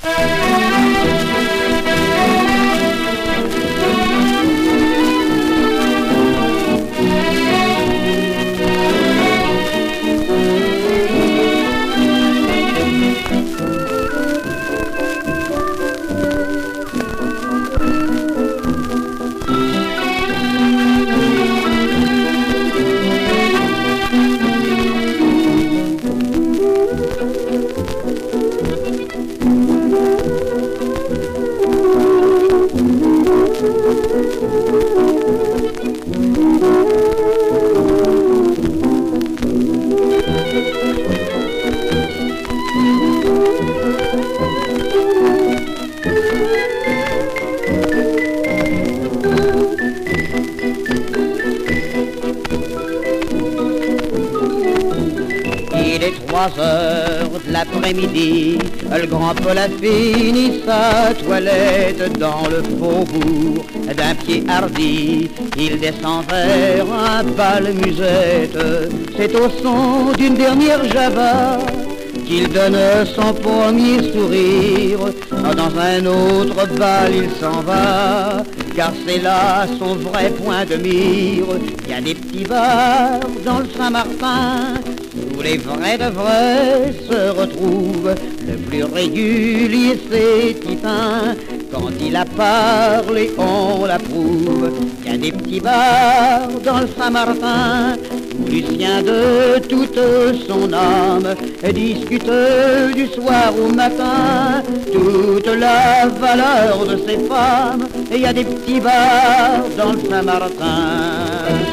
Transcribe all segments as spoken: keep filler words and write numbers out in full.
Il est trois heures de l'après-midi, le grand Paul a fini sa toilette dans le faubourg. D'un pied hardi, il descend vers un bal musette. C'est au son d'une dernière java qu'il donne son premier sourire. Dans un autre bal il s'en va, car c'est là son vrai point de mire. Il y a des petits bars dans le Saint-Martin où les vrais de vrais se retrouvent. Le plus régulier c'est Titin, quand il a parlé on l'approuve. Il y a des petits bars dans le Saint-Martin où Lucien de toute son âme discute du soir au matin toute la valeur de ses femmes. Et il y a des petits bars dans le Saint-Martin.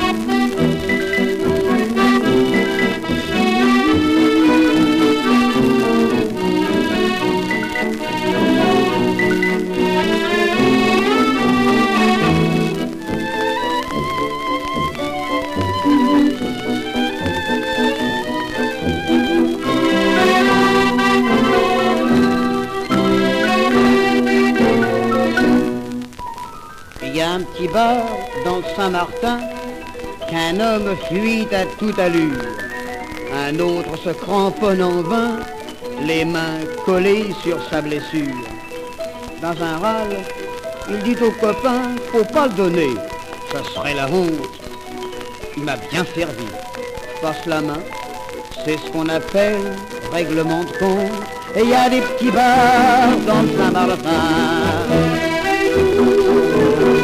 Il y a un petit bar dans le Saint-Martin qu'un homme fuit à toute allure. Un autre se cramponne en vain, les mains collées sur sa blessure. Dans un râle, il dit au copain, faut pas le donner, ça serait la honte. Il m'a bien servi. Passe la main, c'est ce qu'on appelle règlement de compte. Et il y a des petits bars dans le Saint-Martin.